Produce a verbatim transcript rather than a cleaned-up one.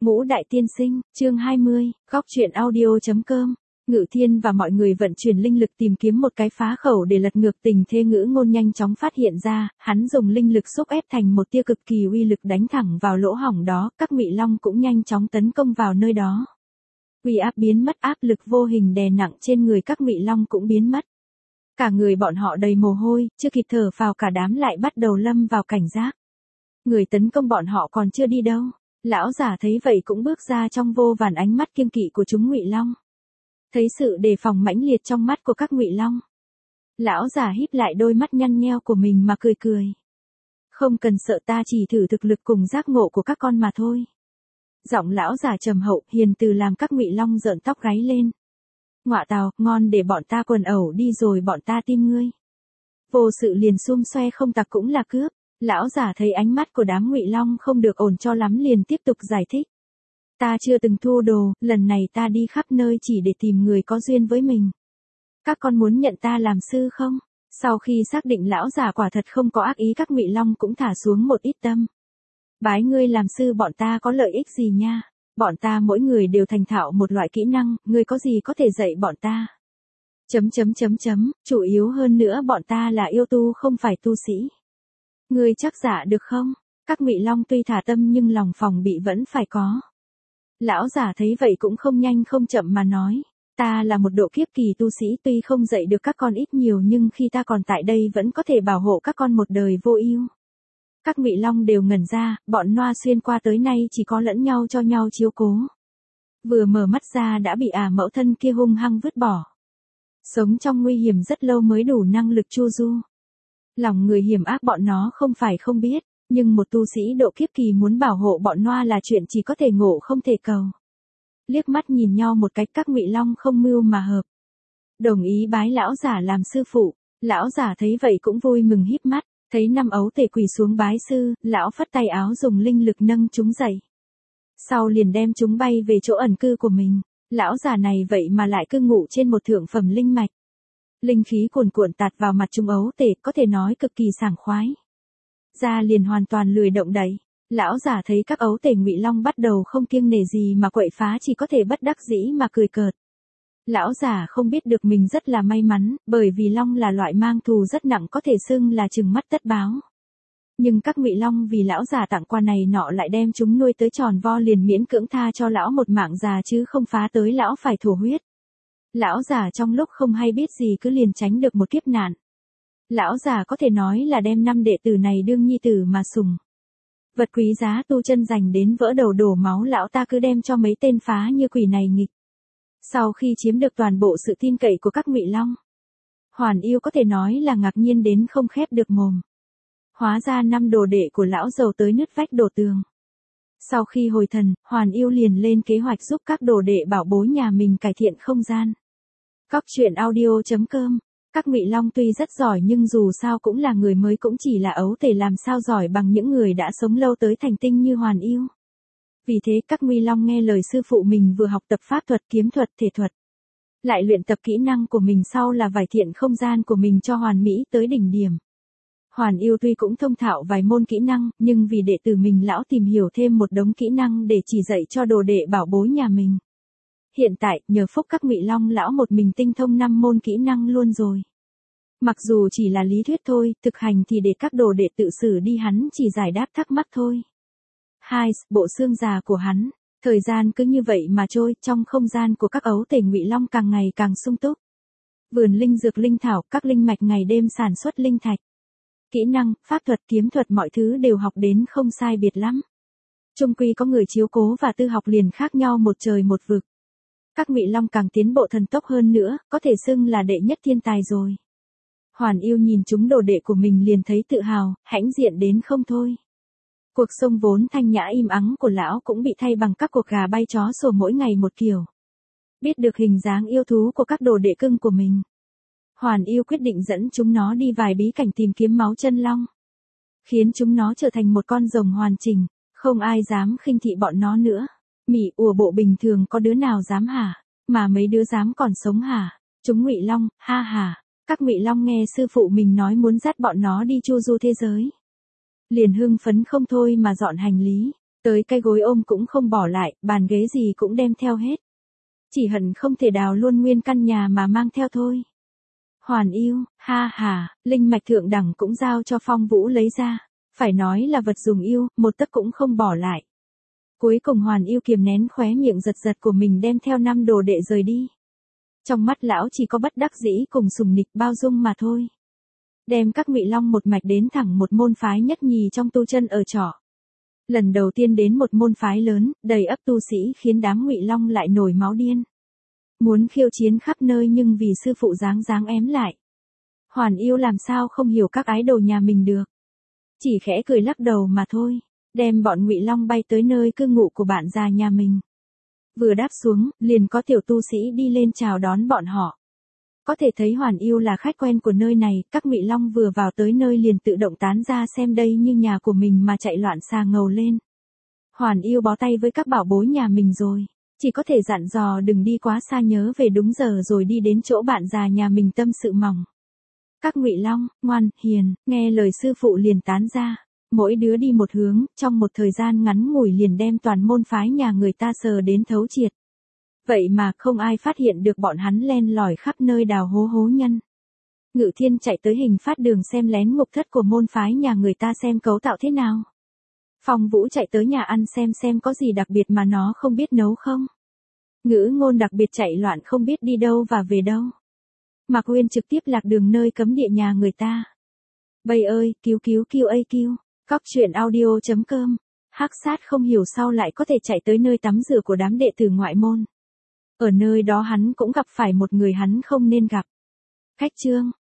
Ngũ Đại Tiên Sinh, chương hai mươi, góc truyện audio.com. Ngự Thiên và mọi người vận chuyển linh lực tìm kiếm một cái phá khẩu để lật ngược tình thế. Ngữ Ngôn nhanh chóng phát hiện ra, hắn dùng linh lực xúc ép thành một tia cực kỳ uy lực đánh thẳng vào lỗ hổng đó, các Ngụy Long cũng nhanh chóng tấn công vào nơi đó. Uy áp biến mất, áp lực vô hình đè nặng trên người các Ngụy Long cũng biến mất. Cả người bọn họ đầy mồ hôi, chưa kịp thở phào cả đám lại bắt đầu lâm vào cảnh giác. Người tấn công bọn họ còn chưa đi đâu. Lão giả thấy vậy cũng bước ra trong vô vàn ánh mắt kiêng kỵ của chúng Ngụy Long. Thấy sự đề phòng mãnh liệt trong mắt của các Ngụy Long, lão giả híp lại đôi mắt nhăn nheo của mình mà cười cười. Không cần sợ, ta chỉ thử thực lực cùng giác ngộ của các con mà thôi. Giọng lão giả trầm hậu hiền từ làm các Ngụy Long rợn tóc gáy lên. Ngọa tào, ngon, để bọn ta quần ẩu đi rồi bọn ta tin ngươi. Vô sự liền xum xoe không tặc cũng là cướp. Lão giả thấy ánh mắt của đám Ngụy Long không được ổn cho lắm liền tiếp tục giải thích. Ta chưa từng thu đồ, lần này ta đi khắp nơi chỉ để tìm người có duyên với mình. Các con muốn nhận ta làm sư không? Sau khi xác định lão giả quả thật không có ác ý, các Ngụy Long cũng thả xuống một ít tâm. Bái ngươi làm sư bọn ta có lợi ích gì nha? Bọn ta mỗi người đều thành thạo một loại kỹ năng, ngươi có gì có thể dạy bọn ta? Chấm chấm chấm chấm, chủ yếu hơn nữa bọn ta là yêu tu không phải tu sĩ. Ngươi chắc giả được không? Các Ngụy Long tuy thả tâm nhưng lòng phòng bị vẫn phải có. Lão giả thấy vậy cũng không nhanh không chậm mà nói. Ta là một độ kiếp kỳ tu sĩ, tuy không dạy được các con ít nhiều nhưng khi ta còn tại đây vẫn có thể bảo hộ các con một đời vô ưu. Các Ngụy Long đều ngẩn ra, bọn Noa xuyên qua tới nay chỉ có lẫn nhau cho nhau chiếu cố. Vừa mở mắt ra đã bị ả mẫu thân kia hung hăng vứt bỏ. Sống trong nguy hiểm rất lâu mới đủ năng lực chu du. Lòng người hiểm ác bọn nó không phải không biết, nhưng một tu sĩ độ kiếp kỳ muốn bảo hộ bọn Noa là chuyện chỉ có thể ngộ không thể cầu. Liếc mắt nhìn nhau một cách, các Ngụy Long không mưu mà hợp. Đồng ý bái lão giả làm sư phụ. Lão giả thấy vậy cũng vui mừng híp mắt, thấy năm ấu tể quỳ xuống bái sư, lão phất tay áo dùng linh lực nâng chúng dậy. Sau liền đem chúng bay về chỗ ẩn cư của mình. Lão giả này vậy mà lại cư ngụ trên một thượng phẩm linh mạch. Linh khí cuồn cuộn tạt vào mặt chúng ấu tể, có thể nói cực kỳ sảng khoái. Ra liền hoàn toàn lười động đậy. Lão giả thấy các ấu tể Ngụy Long bắt đầu không kiêng nể gì mà quậy phá, chỉ có thể bất đắc dĩ mà cười cợt. Lão giả không biết được mình rất là may mắn, bởi vì Long là loại mang thù rất nặng, có thể xưng là trừng mắt tất báo. Nhưng các Ngụy Long vì lão giả tặng quà này nọ lại đem chúng nuôi tới tròn vo, liền miễn cưỡng tha cho lão một mạng già chứ không phá tới lão phải thổ huyết. Lão giả trong lúc không hay biết gì cứ liền tránh được một kiếp nạn. Lão giả có thể nói là đem năm đệ tử này đương nhi tử mà sùng. Vật quý giá tu chân dành đến vỡ đầu đổ máu, lão ta cứ đem cho mấy tên phá như quỷ này nghịch. Sau khi chiếm được toàn bộ sự tin cậy của các Ngụy Long, Hoàn Yêu có thể nói là ngạc nhiên đến không khép được mồm. Hóa ra năm đồ đệ của lão giàu tới nứt vách đổ tường. Sau khi hồi thần, Hoàn Yêu liền lên kế hoạch giúp các đồ đệ bảo bối nhà mình cải thiện không gian. Góc truyện audio.com. Các Ngụy Long tuy rất giỏi nhưng dù sao cũng là người mới, cũng chỉ là ấu tể, làm sao giỏi bằng những người đã sống lâu tới thành tinh như Hoàn Yêu. Vì thế các Ngụy Long nghe lời sư phụ mình vừa học tập pháp thuật, kiếm thuật, thể thuật. Lại luyện tập kỹ năng của mình, sau là vải thiện không gian của mình cho hoàn mỹ tới đỉnh điểm. Hoàn Yêu tuy cũng thông thạo vài môn kỹ năng, nhưng vì đệ tử mình lão tìm hiểu thêm một đống kỹ năng để chỉ dạy cho đồ đệ bảo bối nhà mình. Hiện tại, nhờ phúc các Ngụy Long lão một mình tinh thông năm môn kỹ năng luôn rồi. Mặc dù chỉ là lý thuyết thôi, thực hành thì để các đồ đệ tự xử đi, hắn chỉ giải đáp thắc mắc thôi. Hai, bộ xương già của hắn. Thời gian cứ như vậy mà trôi, trong không gian của các ấu tể Ngụy Long càng ngày càng sung túc. Vườn linh dược linh thảo, các linh mạch ngày đêm sản xuất linh thạch. Kỹ năng, pháp thuật, kiếm thuật, mọi thứ đều học đến không sai biệt lắm. Chung quy có người chiếu cố và tư học liền khác nhau một trời một vực. Các Ngụy Long càng tiến bộ thần tốc hơn nữa, có thể xưng là đệ nhất thiên tài rồi. Hoàn Yêu nhìn chúng đồ đệ của mình liền thấy tự hào, hãnh diện đến không thôi. Cuộc sống vốn thanh nhã im ắng của lão cũng bị thay bằng các cuộc gà bay chó sủa mỗi ngày một kiểu. Biết được hình dáng yêu thú của các đồ đệ cưng của mình, Hoàn Yêu quyết định dẫn chúng nó đi vài bí cảnh tìm kiếm máu chân long. Khiến chúng nó trở thành một con rồng hoàn chỉnh, không ai dám khinh thị bọn nó nữa. Mỉ ùa bộ bình thường có đứa nào dám hả? Mà mấy đứa dám còn sống hả? Chúng Ngụy Long, ha ha. Các Ngụy Long nghe sư phụ mình nói muốn dắt bọn nó đi chu du thế giới, liền hưng phấn không thôi mà dọn hành lý. Tới cái gối ôm cũng không bỏ lại, bàn ghế gì cũng đem theo hết. Chỉ hận không thể đào luôn nguyên căn nhà mà mang theo thôi. Hoàn yêu, ha ha, linh mạch thượng đẳng cũng giao cho Phong Vũ lấy ra. Phải nói là vật dùng yêu, một tấc cũng không bỏ lại. Cuối cùng Hoàn yêu kiềm nén khóe miệng giật giật của mình đem theo năm đồ đệ rời đi. Trong mắt lão chỉ có bất đắc dĩ cùng sùng nịch bao dung mà thôi. Đem các Ngụy Long một mạch đến thẳng một môn phái nhất nhì trong tu chân ở trọ. Lần đầu tiên đến một môn phái lớn, đầy ắp tu sĩ khiến đám Ngụy Long lại nổi máu điên. Muốn khiêu chiến khắp nơi nhưng vì sư phụ dáng dáng ém lại. Hoàn yêu làm sao không hiểu các ái đồ nhà mình được. Chỉ khẽ cười lắc đầu mà thôi, đem bọn Ngụy Long bay tới nơi cư ngụ của bạn già nhà mình. Vừa đáp xuống, liền có tiểu tu sĩ đi lên chào đón bọn họ. Có thể thấy Hoàn yêu là khách quen của nơi này, các Ngụy Long vừa vào tới nơi liền tự động tán ra xem đây như nhà của mình mà chạy loạn xà ngầu lên. Hoàn yêu bó tay với các bảo bối nhà mình rồi, chỉ có thể dặn dò đừng đi quá xa nhớ về đúng giờ rồi đi đến chỗ bạn già nhà mình tâm sự mỏng. Các Ngụy Long, ngoan, hiền, nghe lời sư phụ liền tán ra, mỗi đứa đi một hướng, trong một thời gian ngắn ngủi liền đem toàn môn phái nhà người ta sờ đến thấu triệt. Vậy mà không ai phát hiện được bọn hắn len lỏi khắp nơi đào hố hố nhân. Ngự Thiên chạy tới hình phát đường xem lén ngục thất của môn phái nhà người ta xem cấu tạo thế nào. Phong Vũ chạy tới nhà ăn xem xem có gì đặc biệt mà nó không biết nấu không. Ngữ Ngôn đặc biệt chạy loạn không biết đi đâu và về đâu. Mạc Uyên trực tiếp lạc đường nơi cấm địa nhà người ta. Bây ơi, cứu cứu cứu ây cứu. Cóc truyện audio chấm com. Hắc Sát không hiểu sao lại có thể chạy tới nơi tắm rửa của đám đệ tử ngoại môn. Ở nơi đó hắn cũng gặp phải một người hắn không nên gặp. Khách Trương,